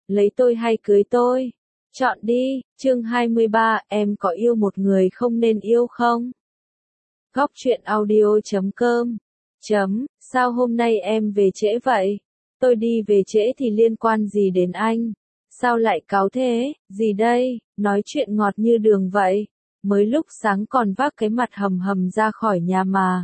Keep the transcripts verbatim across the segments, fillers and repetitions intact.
lấy tôi hay cưới tôi? Chọn đi. Chương hai mươi ba, em có yêu một người không nên yêu không? Góc truyện audio chấm com. Chấm, sao hôm nay em về trễ vậy? Tôi đi về trễ thì liên quan gì đến anh? Sao lại cáu thế? Gì đây? Nói chuyện ngọt như đường vậy. Mới lúc sáng còn vác cái mặt hầm hầm ra khỏi nhà mà.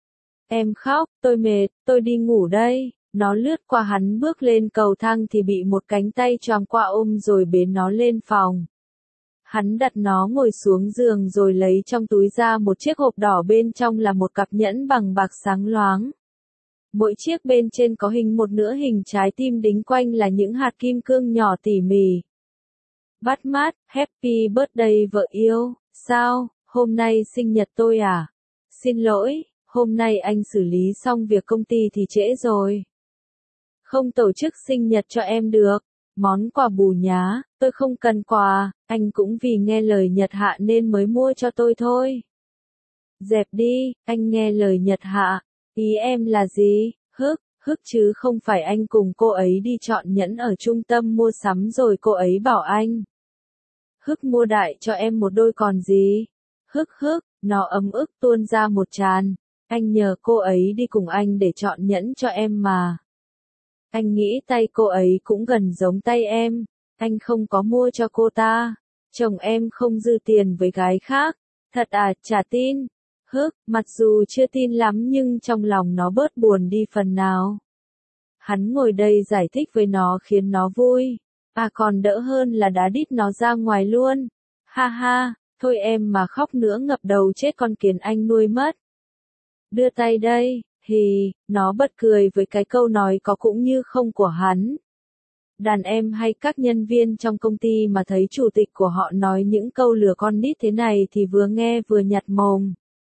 Em khóc, tôi mệt, tôi đi ngủ đây. Nó lướt qua hắn bước lên cầu thang thì bị một cánh tay choàng qua ôm rồi bế nó lên phòng. Hắn đặt nó ngồi xuống giường rồi lấy trong túi ra một chiếc hộp đỏ, bên trong là một cặp nhẫn bằng bạc sáng loáng. Mỗi chiếc bên trên có hình một nửa hình trái tim, đính quanh là những hạt kim cương nhỏ tỉ mỉ. Bắt mắt, happy birthday vợ yêu. Sao, hôm nay sinh nhật tôi à? Xin lỗi, hôm nay anh xử lý xong việc công ty thì trễ rồi. Không tổ chức sinh nhật cho em được. Món quà bù nhá, tôi không cần quà, anh cũng vì nghe lời Nhật Hạ nên mới mua cho tôi thôi. Dẹp đi, anh nghe lời Nhật Hạ. Ý em là gì? Hức, hức chứ không phải anh cùng cô ấy đi chọn nhẫn ở trung tâm mua sắm rồi cô ấy bảo anh. Hức mua đại cho em một đôi còn gì? Hức hức, nó ấm ức tuôn ra một tràn. Anh nhờ cô ấy đi cùng anh để chọn nhẫn cho em mà. Anh nghĩ tay cô ấy cũng gần giống tay em. Anh không có mua cho cô ta. Chồng em không dư tiền với gái khác. Thật à, chả tin. Hức, mặc dù chưa tin lắm nhưng trong lòng nó bớt buồn đi phần nào. Hắn ngồi đây giải thích với nó khiến nó vui. À, còn đỡ hơn là đá đít nó ra ngoài luôn. Ha ha, thôi em mà khóc nữa ngập đầu chết con kiến anh nuôi mất. Đưa tay đây. Hì, nó bật cười với cái câu nói có cũng như không của hắn. Đàn em hay các nhân viên trong công ty mà thấy chủ tịch của họ nói những câu lừa con nít thế này thì vừa nghe vừa nhặt mồm.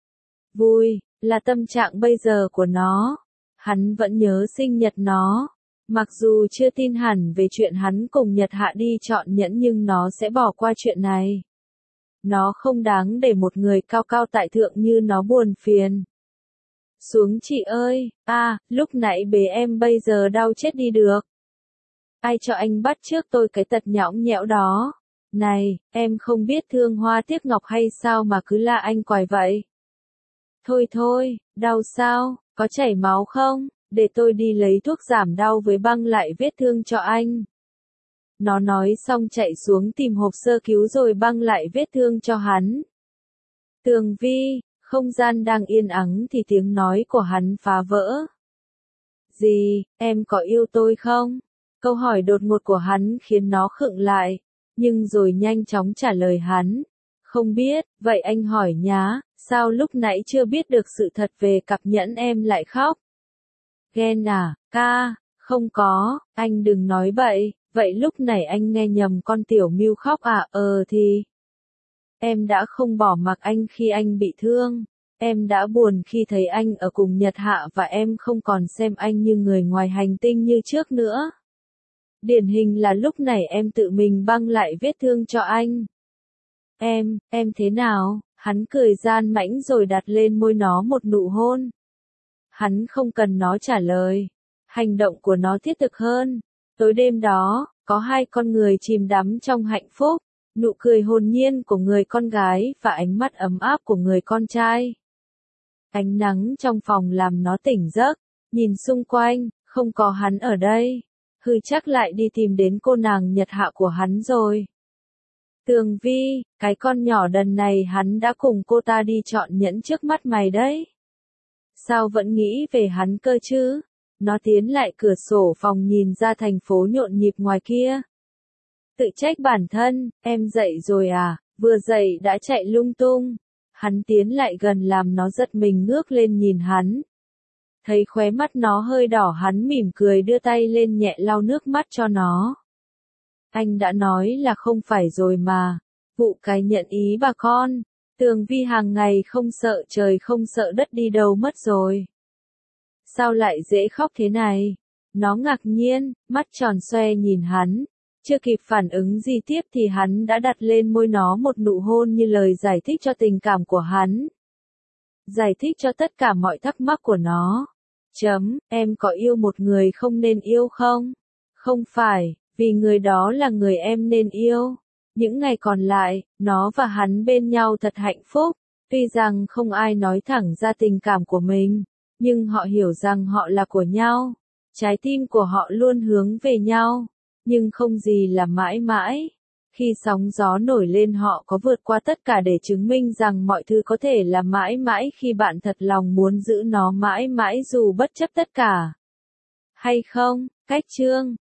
Vui, là tâm trạng bây giờ của nó. Hắn vẫn nhớ sinh nhật nó. Mặc dù chưa tin hẳn về chuyện hắn cùng Nhật Hạ đi chọn nhẫn nhưng nó sẽ bỏ qua chuyện này. Nó không đáng để một người cao cao tại thượng như nó buồn phiền. Xuống chị ơi, à, lúc nãy bế em bây giờ đau chết đi được. Ai cho anh bắt trước tôi cái tật nhõng nhẽo đó? Này, em không biết thương hoa tiếc ngọc hay sao mà cứ la anh quài vậy? Thôi thôi, đau sao, có chảy máu không? Để tôi đi lấy thuốc giảm đau với băng lại vết thương cho anh. Nó nói xong chạy xuống tìm hộp sơ cứu rồi băng lại vết thương cho hắn. Tường Vi. Không gian đang yên ắng thì tiếng nói của hắn phá vỡ. Gì, em có yêu tôi không? Câu hỏi đột ngột của hắn khiến nó khựng lại, nhưng rồi nhanh chóng trả lời hắn. Không biết, vậy anh hỏi nhá, sao lúc nãy chưa biết được sự thật về cặp nhẫn em lại khóc? Ghen à, ca, không có, anh đừng nói bậy, vậy lúc nãy anh nghe nhầm con Tiểu Miu khóc à? Ờ thì... Em đã không bỏ mặc anh khi anh bị thương. Em đã buồn khi thấy anh ở cùng Nhật Hạ và em không còn xem anh như người ngoài hành tinh như trước nữa. Điển hình là lúc này em tự mình băng lại vết thương cho anh. Em, em thế nào? Hắn cười gian mãnh rồi đặt lên môi nó một nụ hôn. Hắn không cần nó trả lời. Hành động của nó thiết thực hơn. Tối đêm đó, có hai con người chìm đắm trong hạnh phúc. Nụ cười hồn nhiên của người con gái và ánh mắt ấm áp của người con trai. Ánh nắng trong phòng làm nó tỉnh giấc, nhìn xung quanh, không có hắn ở đây. Hư chắc lại đi tìm đến cô nàng Nhật Hạ của hắn rồi. Tường Vi, cái con nhỏ đần này hắn đã cùng cô ta đi chọn nhẫn trước mắt mày đấy. Sao vẫn nghĩ về hắn cơ chứ? Nó tiến lại cửa sổ phòng nhìn ra thành phố nhộn nhịp ngoài kia. Tự trách bản thân, em dậy rồi à? Vừa dậy đã chạy lung tung. Hắn tiến lại gần làm nó giật mình ngước lên nhìn hắn. Thấy khóe mắt nó hơi đỏ hắn mỉm cười đưa tay lên nhẹ lau nước mắt cho nó. Anh đã nói là không phải rồi mà. Vụ cái nhận ý bà con. Tường Vi hàng ngày không sợ trời không sợ đất đi đâu mất rồi. Sao lại dễ khóc thế này? Nó ngạc nhiên, mắt tròn xoe nhìn hắn. Chưa kịp phản ứng gì tiếp thì hắn đã đặt lên môi nó một nụ hôn như lời giải thích cho tình cảm của hắn. Giải thích cho tất cả mọi thắc mắc của nó. Chấm, em có yêu một người không nên yêu không? Không phải, vì người đó là người em nên yêu. Những ngày còn lại, nó và hắn bên nhau thật hạnh phúc, tuy rằng không ai nói thẳng ra tình cảm của mình, nhưng họ hiểu rằng họ là của nhau. Trái tim của họ luôn hướng về nhau, nhưng không gì là mãi mãi. Khi sóng gió nổi lên họ có vượt qua tất cả để chứng minh rằng mọi thứ có thể là mãi mãi khi bạn thật lòng muốn giữ nó mãi mãi dù bất chấp tất cả. Hay không? Cách chương